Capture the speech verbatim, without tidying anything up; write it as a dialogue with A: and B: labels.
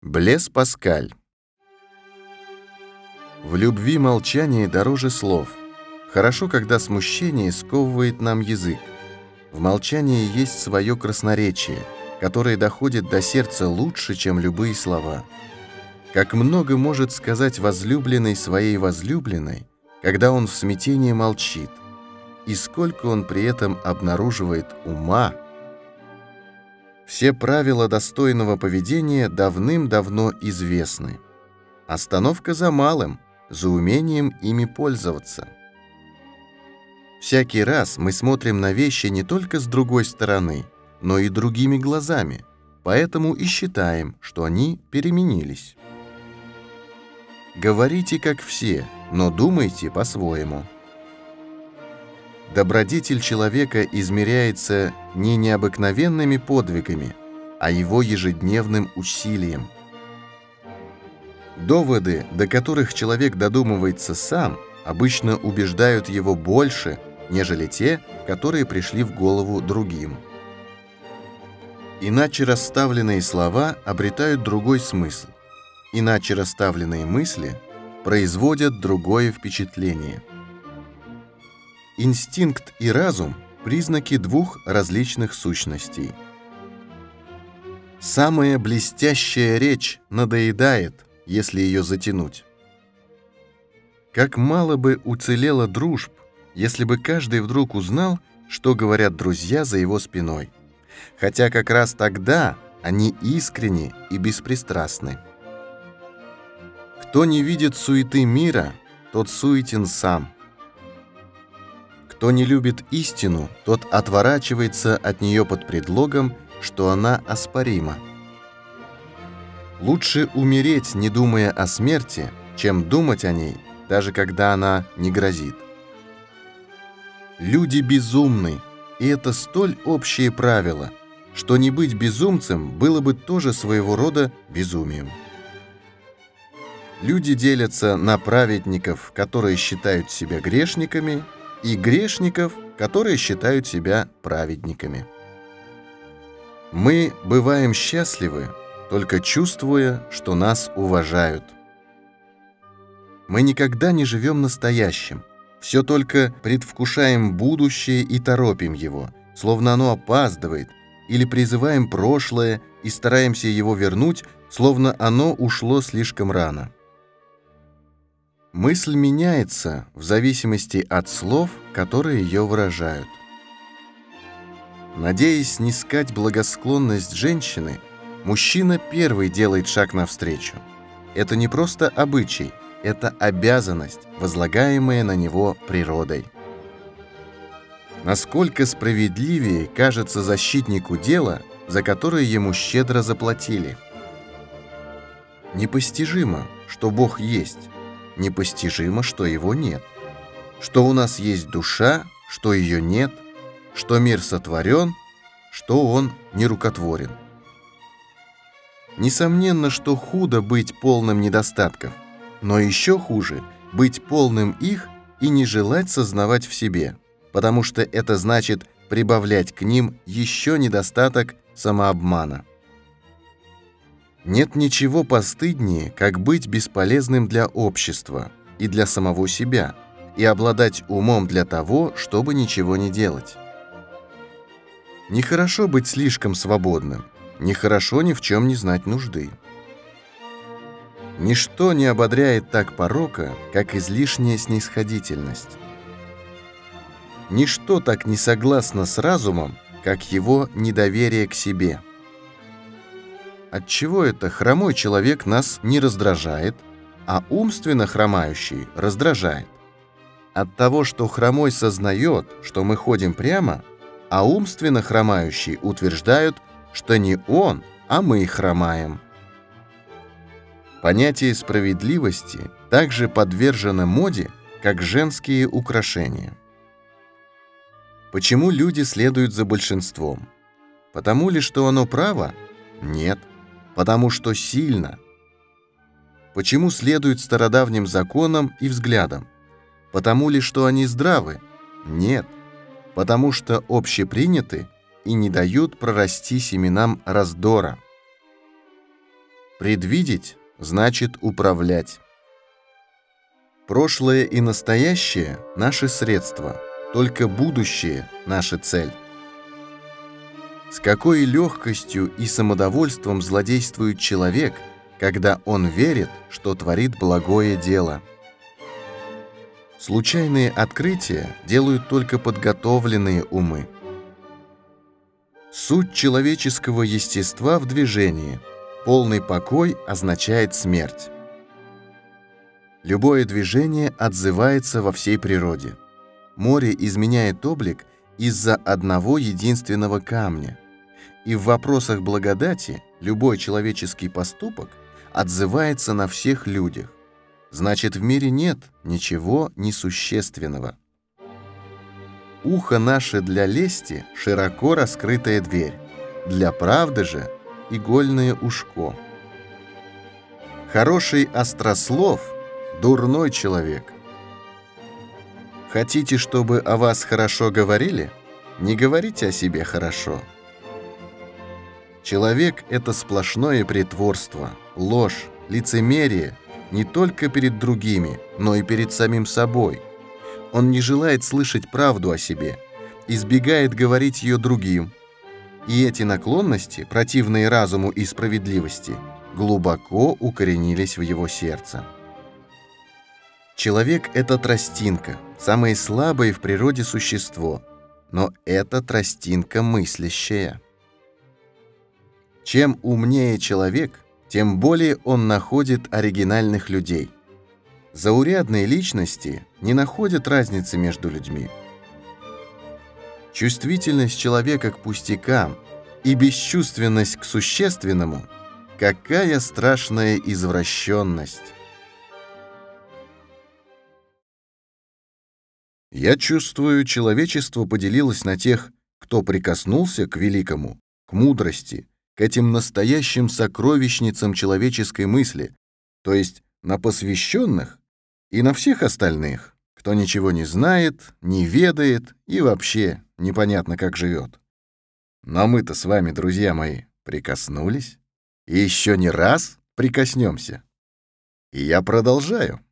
A: Блез Паскаль. В любви молчание дороже слов. Хорошо, когда смущение сковывает нам язык. В молчании есть свое красноречие, которое доходит до сердца лучше, чем любые слова. Как много может сказать возлюбленный своей возлюбленной, когда он в смятении молчит, и сколько он при этом обнаруживает ума. Все правила достойного поведения давным-давно известны. Остановка за малым, за умением ими пользоваться. Всякий раз мы смотрим на вещи не только с другой стороны, но и другими глазами, поэтому и считаем, что они переменились. Говорите, как все, но думайте по-своему. Добродетель человека измеряется не необыкновенными подвигами, а его ежедневным усилием. Доводы, до которых человек додумывается сам, обычно убеждают его больше, нежели те, которые пришли в голову другим. Иначе расставленные слова обретают другой смысл, иначе расставленные мысли производят другое впечатление. Инстинкт и разум – признаки двух различных сущностей. Самая блестящая речь надоедает, если ее затянуть. Как мало бы уцелело дружб, если бы каждый вдруг узнал, что говорят друзья за его спиной, хотя как раз тогда они искренни и беспристрастны. Кто не видит суеты мира, тот суетен сам. Кто не любит истину, тот отворачивается от нее под предлогом, что она оспорима. Лучше умереть, не думая о смерти, чем думать о ней, даже когда она не грозит. Люди безумны, и это столь общее правило, что не быть безумцем было бы тоже своего рода безумием. Люди делятся на праведников, которые считают себя грешниками, и грешников, которые считают себя праведниками. Мы бываем счастливы, только чувствуя, что нас уважают. Мы никогда не живем настоящим, все только предвкушаем будущее и торопим его, словно оно опаздывает, или призываем прошлое и стараемся его вернуть, словно оно ушло слишком рано. Мысль меняется в зависимости от слов, которые ее выражают. Надеясь снискать благосклонность женщины, мужчина первый делает шаг навстречу. Это не просто обычай, это обязанность, возлагаемая на него природой. Насколько справедливее кажется защитнику дело, за которое ему щедро заплатили. Непостижимо, что Бог есть. Непостижимо, что его нет, что у нас есть душа, что ее нет, что мир сотворен, что он нерукотворен. Несомненно, что худо быть полным недостатков, но еще хуже быть полным их и не желать сознавать в себе, потому что это значит прибавлять к ним еще недостаток самообмана. Нет ничего постыднее, как быть бесполезным для общества и для самого себя, и обладать умом для того, чтобы ничего не делать. Нехорошо быть слишком свободным, нехорошо ни в чем не знать нужды. Ничто не ободряет так порока, как излишняя снисходительность. Ничто так не согласно с разумом, как его недоверие к себе. Отчего это хромой человек нас не раздражает, а умственно хромающий раздражает? От того, что хромой сознает, что мы ходим прямо, а умственно хромающий утверждают, что не он, а мы хромаем. Понятие справедливости также подвержено моде, как женские украшения. Почему люди следуют за большинством? Потому ли, что оно право? Нет. Потому что сильно. Почему следуют стародавним законам и взглядам? Потому ли, что они здравы? Нет. Потому что общеприняты и не дают прорасти семенам раздора. Предвидеть значит управлять. Прошлое и настоящее – наши средства, только будущее – наша цель. С какой легкостью и самодовольством злодействует человек, когда он верит, что творит благое дело. Случайные открытия делают только подготовленные умы. Суть человеческого естества в движении. Полный покой означает смерть. Любое движение отзывается во всей природе. Море изменяет облик из-за одного единственного камня. И в вопросах благодати любой человеческий поступок отзывается на всех людях. Значит, в мире нет ничего несущественного. Ухо наше для лести – широко раскрытая дверь, для правды же – игольное ушко. Хороший острослов – дурной человек. Хотите, чтобы о вас хорошо говорили? Не говорите о себе хорошо. Человек – это сплошное притворство, ложь, лицемерие не только перед другими, но и перед самим собой. Он не желает слышать правду о себе, избегает говорить ее другим. И эти наклонности, противные разуму и справедливости, глубоко укоренились в его сердце. Человек – это тростинка, самое слабое в природе существо, но это тростинка мыслящая. Чем умнее человек, тем более он находит оригинальных людей. Заурядные личности не находят разницы между людьми. Чувствительность человека к пустякам и бесчувственность к существенному – какая страшная извращенность! Я чувствую, человечество поделилось на тех, кто прикоснулся к великому, к мудрости, к этим настоящим сокровищницам человеческой мысли, то есть на посвященных и на всех остальных, кто ничего не знает, не ведает и вообще непонятно как живет. Но мы-то с вами, друзья мои, прикоснулись и еще не раз прикоснемся. И я продолжаю.